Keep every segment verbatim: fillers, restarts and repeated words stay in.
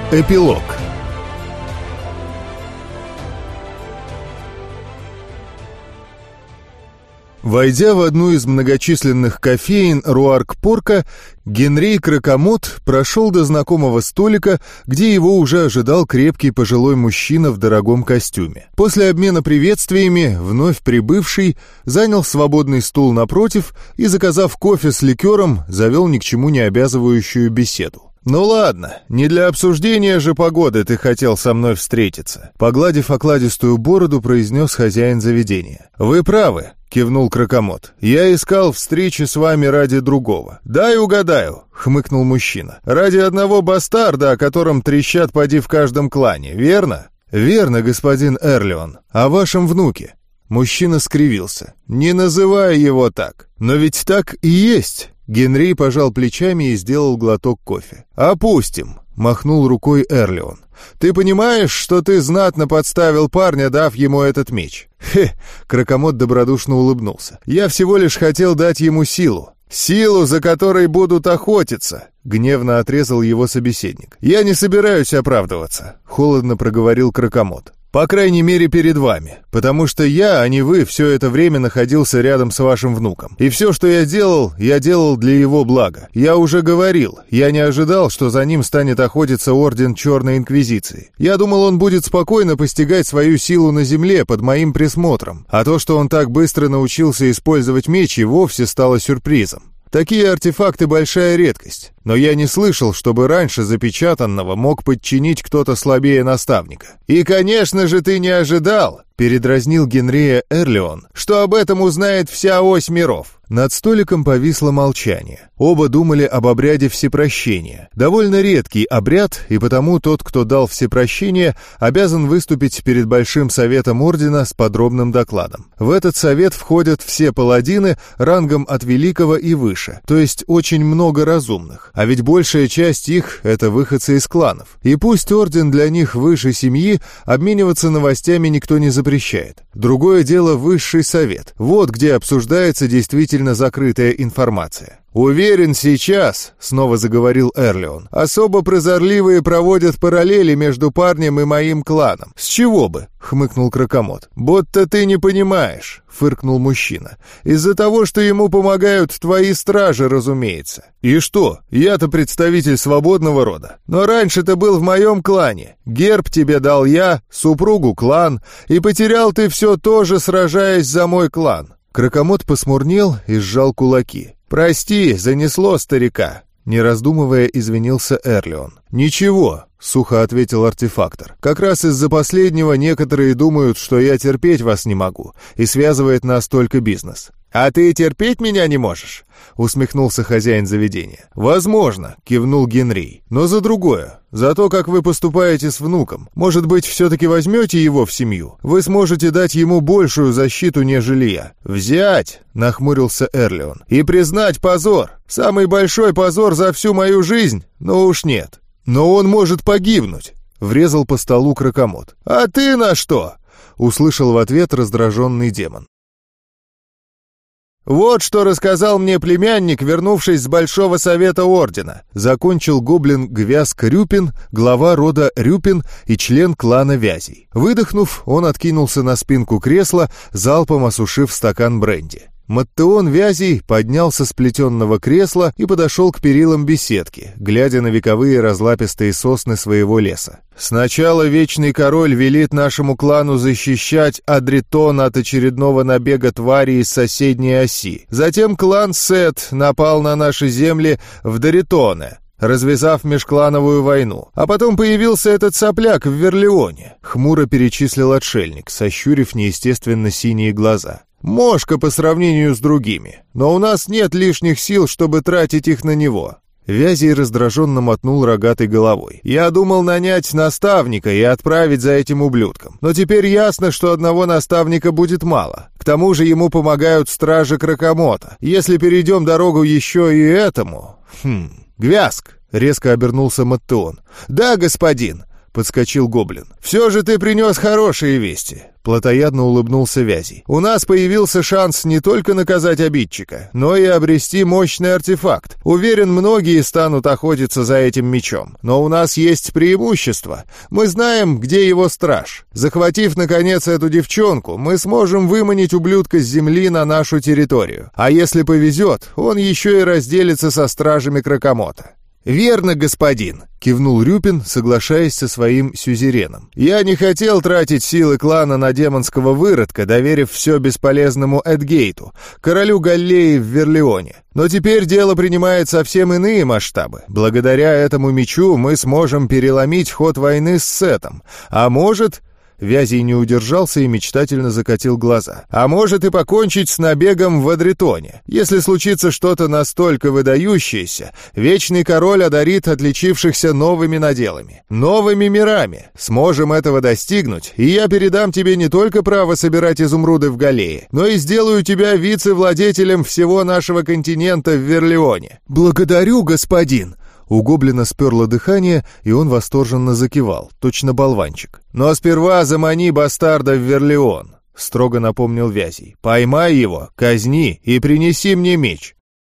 Эпилог. Войдя в одну из многочисленных кофеен Руарк-Порка, Генрей Кракомот прошел до знакомого столика, где его уже ожидал крепкий пожилой мужчина в дорогом костюме. После обмена приветствиями вновь прибывший занял свободный стул напротив и, заказав кофе с ликером, завел ни к чему не обязывающую беседу. «Ну ладно, не для обсуждения же погоды ты хотел со мной встретиться», — погладив окладистую бороду, произнес хозяин заведения. «Вы правы», — кивнул Кракомот. «Я искал встречи с вами ради другого». «Дай угадаю», — хмыкнул мужчина. «Ради одного бастарда, о котором трещат поди в каждом клане, верно?» «Верно, господин Эрлеон. О вашем внуке». Мужчина скривился. «Не называй его так». «Но ведь так и есть». Генрей пожал плечами и сделал глоток кофе. «Опустим», — махнул рукой Эрлеон. «Ты понимаешь, что ты знатно подставил парня, дав ему этот меч?» «Хе!» — Кракомот добродушно улыбнулся. «Я всего лишь хотел дать ему силу. Силу, за которой будут охотиться!» — гневно отрезал его собеседник. «Я не собираюсь оправдываться», — холодно проговорил Кракомот. «По крайней мере, перед вами, потому что я, а не вы, все это время находился рядом с вашим внуком. И все, что я делал, я делал для его блага. Я уже говорил, я не ожидал, что за ним станет охотиться Орден Черной Инквизиции. Я думал, он будет спокойно постигать свою силу на земле под моим присмотром, а то, что он так быстро научился использовать меч, и вовсе стало сюрпризом. Такие артефакты — большая редкость, но я не слышал, чтобы раньше запечатанного мог подчинить кто-то слабее наставника. «И, конечно же, ты не ожидал», — передразнил Генрея Эрлеон, «что об этом узнает вся ось миров». Над столиком повисло молчание. Оба думали об обряде всепрощения. Довольно редкий обряд, и потому тот, кто дал всепрощение, обязан выступить перед Большим Советом Ордена с подробным докладом. В этот совет входят все паладины рангом от Великого и выше, то есть очень много разумных. А ведь большая часть их — это выходцы из кланов. И пусть Орден для них выше семьи, обмениваться новостями никто не запрещает. Другое дело — Высший Совет. Вот где обсуждается действительно закрытая информация. «Уверен, сейчас», — снова заговорил Эрлеон, «особо прозорливые проводят параллели между парнем и моим кланом». «С чего бы?» — хмыкнул Кракомот. «Будто ты не понимаешь», — фыркнул мужчина. «Из-за того, что ему помогают твои стражи, разумеется». «И что? Я-то представитель свободного рода. Но раньше ты был в моем клане. Герб тебе дал я, супругу клан, и потерял ты все тоже, сражаясь за мой клан». Кракомот посмурнел и сжал кулаки. «Прости, занесло старика», — не раздумывая извинился Эрлеон. «Ничего», — сухо ответил артефактор. «Как раз из-за последнего некоторые думают, что я терпеть вас не могу, и связывает нас только бизнес». «А ты терпеть меня не можешь?» — усмехнулся хозяин заведения. «Возможно», — кивнул Генрей, — «но за другое. За то, как вы поступаете с внуком. Может быть, все-таки возьмете его в семью? Вы сможете дать ему большую защиту, нежели я». «Взять», — нахмурился Эрлеон, — «и признать позор. Самый большой позор за всю мою жизнь? Ну уж нет». «Но он может погибнуть», — врезал по столу Кракомот. «А ты на что?» — услышал в ответ раздраженный демон. «Вот что рассказал мне племянник, вернувшись с Большого Совета Ордена», — закончил гоблин Гвязк Рюпин, глава рода Рюпин и член клана Вязей. Выдохнув, он откинулся на спинку кресла, залпом осушив стакан бренди. Маттеон Вязей поднялся с плетенного кресла и подошел к перилам беседки, глядя на вековые разлапистые сосны своего леса. «Сначала Вечный Король велит нашему клану защищать Адритон от очередного набега твари из соседней оси. Затем клан Сет напал на наши земли в Доритоне, развязав межклановую войну. А потом появился этот сопляк в Верлеоне», — хмуро перечислил отшельник, сощурив неестественно синие глаза. «Мошка по сравнению с другими, но у нас нет лишних сил, чтобы тратить их на него». Вязей раздраженно мотнул рогатой головой. «Я думал нанять наставника и отправить за этим ублюдком. Но теперь ясно, что одного наставника будет мало. К тому же ему помогают стражи Кракомота. Если перейдем дорогу еще и этому...» «Хм... Гвязк!» — резко обернулся Маттеон. «Да, господин!» — подскочил гоблин. «Все же ты принес хорошие вести!» Плотоядно улыбнулся Вязий. «У нас появился шанс не только наказать обидчика, но и обрести мощный артефакт. Уверен, многие станут охотиться за этим мечом. Но у нас есть преимущество. Мы знаем, где его страж. Захватив, наконец, эту девчонку, мы сможем выманить ублюдка с земли на нашу территорию. А если повезет, он еще и разделится со стражами Кракомота». «Верно, господин», — кивнул Рюпин, соглашаясь со своим сюзереном. «Я не хотел тратить силы клана на демонского выродка, доверив все бесполезному Эдгейту, королю Галлеи в Верлеоне. Но теперь дело принимает совсем иные масштабы. Благодаря этому мечу мы сможем переломить ход войны с Сетом. А может...» Вязий не удержался и мечтательно закатил глаза. «А может и покончить с набегом в Адритоне. Если случится что-то настолько выдающееся, Вечный Король одарит отличившихся новыми наделами, новыми мирами. Сможем этого достигнуть, и я передам тебе не только право собирать изумруды в Галлее, но и сделаю тебя вице-владетелем всего нашего континента в Верлеоне». «Благодарю, господин!» У гоблина сперло дыхание, и он восторженно закивал, точно болванчик. «Но сперва замани бастарда в Верлеон», — строго напомнил Вязий. «Поймай его, казни и принеси мне меч».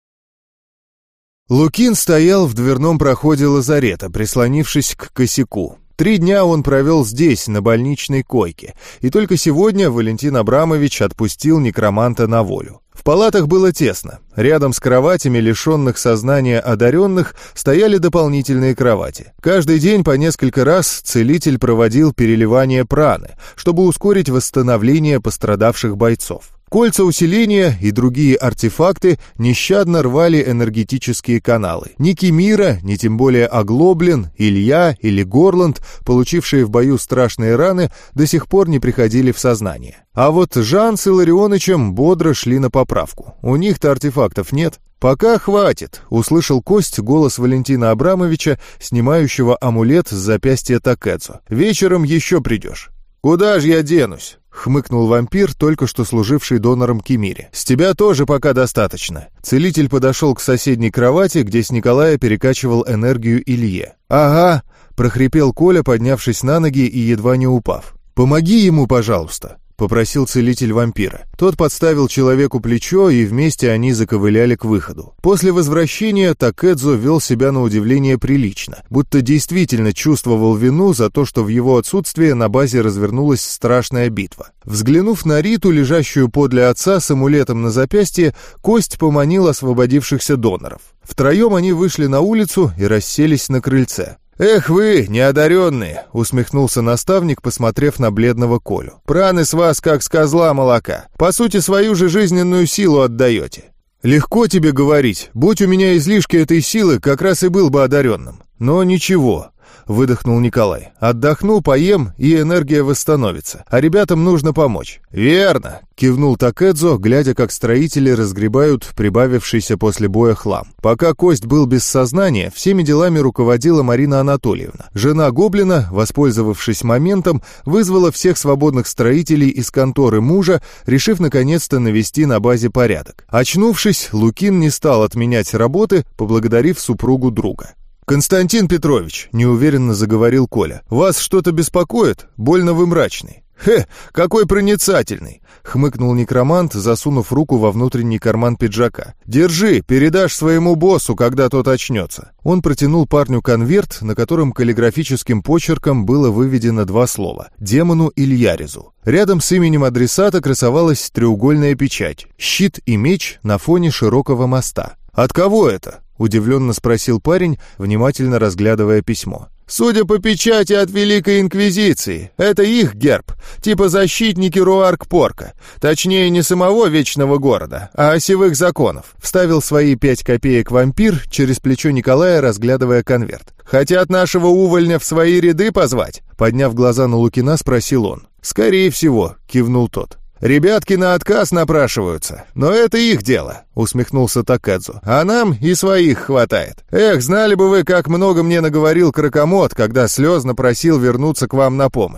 Лукин стоял в дверном проходе лазарета, прислонившись к косяку. Три дня он провел здесь, на больничной койке, и только сегодня Валентин Абрамович отпустил некроманта на волю. В палатах было тесно. Рядом с кроватями лишенных сознания одаренных стояли дополнительные кровати. Каждый день по несколько раз целитель проводил переливание праны, чтобы ускорить восстановление пострадавших бойцов. Кольца усиления и другие артефакты нещадно рвали энергетические каналы. Ни Кемира, ни тем более Оглоблин, Илья или Горланд, получившие в бою страшные раны, до сих пор не приходили в сознание. А вот Жан с Илларионычем бодро шли на поправку. У них-то артефактов нет. «Пока хватит», — услышал Кость голос Валентина Абрамовича, снимающего амулет с запястья Такэцу. «Вечером еще придешь». «Куда же я денусь?» — хмыкнул вампир, только что служивший донором Кемире. «С тебя тоже пока достаточно». Целитель подошел к соседней кровати, где с Николая перекачивал энергию Илье. «Ага», — прохрипел Коля, поднявшись на ноги и едва не упав. «Помоги ему, пожалуйста», — попросил целитель вампира. Тот подставил человеку плечо, и вместе они заковыляли к выходу. После возвращения Такэдзо вел себя на удивление прилично, будто действительно чувствовал вину за то, что в его отсутствие на базе развернулась страшная битва. Взглянув на Риту, лежащую подле отца с амулетом на запястье, Кость поманил освободившихся доноров. Втроем они вышли на улицу и расселись на крыльце. «Эх вы, неодаренные!» — усмехнулся наставник, посмотрев на бледного Колю. «Праны с вас, как с козла молока. По сути, свою же жизненную силу отдаете». «Легко тебе говорить. Будь у меня излишки этой силы, как раз и был бы одаренным. Но ничего», — выдохнул Николай. «Отдохну, поем, и энергия восстановится. А ребятам нужно помочь». «Верно», — кивнул Такэдзо, глядя, как строители разгребают прибавившийся после боя хлам. Пока Кость был без сознания, всеми делами руководила Марина Анатольевна. Жена гоблина, воспользовавшись моментом, вызвала всех свободных строителей из конторы мужа, решив наконец-то навести на базе порядок. Очнувшись, Лукин не стал отменять работы, поблагодарив супругу друга. «Константин Петрович», — неуверенно заговорил Коля, — «вас что-то беспокоит? Больно вы мрачный». «Хе, какой проницательный!» — хмыкнул некромант, засунув руку во внутренний карман пиджака. «Держи, передашь своему боссу, когда тот очнется». Он протянул парню конверт, на котором каллиграфическим почерком было выведено два слова — «Демону Ильяризу». Рядом с именем адресата красовалась треугольная печать — щит и меч на фоне широкого моста. «От кого это?» — удивленно спросил парень, внимательно разглядывая письмо. «Судя по печати, от Великой Инквизиции. Это их герб, типа защитники Руарк-Порка. Точнее, не самого Вечного Города, а осевых законов», — вставил свои пять копеек вампир, через плечо Николая разглядывая конверт. «Хотят нашего увольня в свои ряды позвать?» — подняв глаза на Лукина, спросил он. «Скорее всего», — кивнул тот. «Ребятки на отказ напрашиваются, но это их дело», — усмехнулся Такэдзо. «А нам и своих хватает. Эх, знали бы вы, как много мне наговорил Кракомот, когда слезно просил вернуться к вам на помощь».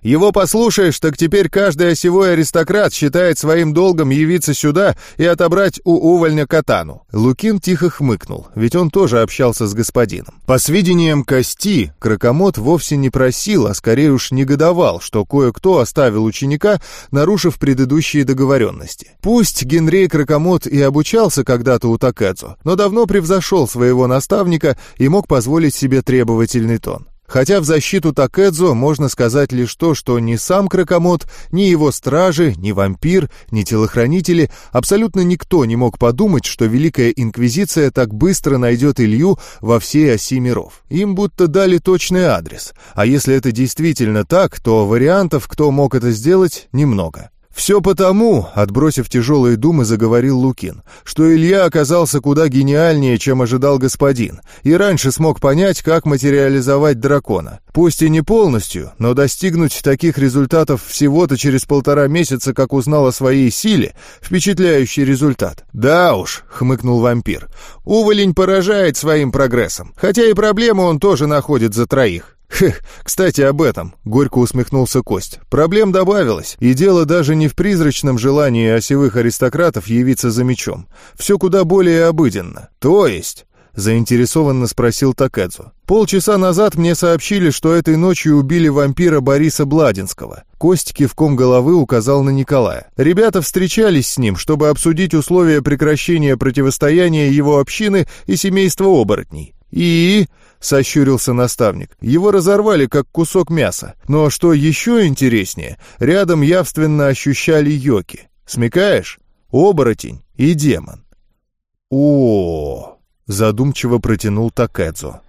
Его послушаешь, так теперь каждый осевой аристократ считает своим долгом явиться сюда и отобрать у увольня катану». Лукин тихо хмыкнул, ведь он тоже общался с господином. По сведениям Кости, Кракомот вовсе не просил, а скорее уж негодовал, что кое-кто оставил ученика, нарушив предыдущие договоренности. Пусть Генрей Кракомот и обучался когда-то у Такэдзо, но давно превзошел своего наставника и мог позволить себе требовательный тон. Хотя в защиту Такэдзо можно сказать лишь то, что ни сам Кракомот, ни его стражи, ни вампир, ни телохранители, абсолютно никто не мог подумать, что Великая Инквизиция так быстро найдет Илью во всей оси миров. Им будто дали точный адрес. А если это действительно так, то вариантов, кто мог это сделать, немного. «Все потому», — отбросив тяжелые думы, заговорил Лукин, «что Илья оказался куда гениальнее, чем ожидал господин, и раньше смог понять, как материализовать дракона. Пусть и не полностью, но достигнуть таких результатов всего-то через полтора месяца, как узнал о своей силе, впечатляющий результат». «Да уж», — хмыкнул вампир, «уволень поражает своим прогрессом, хотя и проблему он тоже находит за троих». «Хех, кстати, об этом», — горько усмехнулся Кость. «Проблем добавилось, и дело даже не в призрачном желании осевых аристократов явиться за мечом. Все куда более обыденно. То есть...» — заинтересованно спросил Такэдзо. «Полчаса назад мне сообщили, что этой ночью убили вампира Бориса Бладинского». Кость кивком головы указал на Николая. «Ребята встречались с ним, чтобы обсудить условия прекращения противостояния его общины и семейства оборотней. И...» — сощурился наставник. «Его разорвали, как кусок мяса. Но что еще интереснее, рядом явственно ощущали йоки. Смекаешь? Оборотень и демон». «О-о-о!» — задумчиво протянул Такэдзо.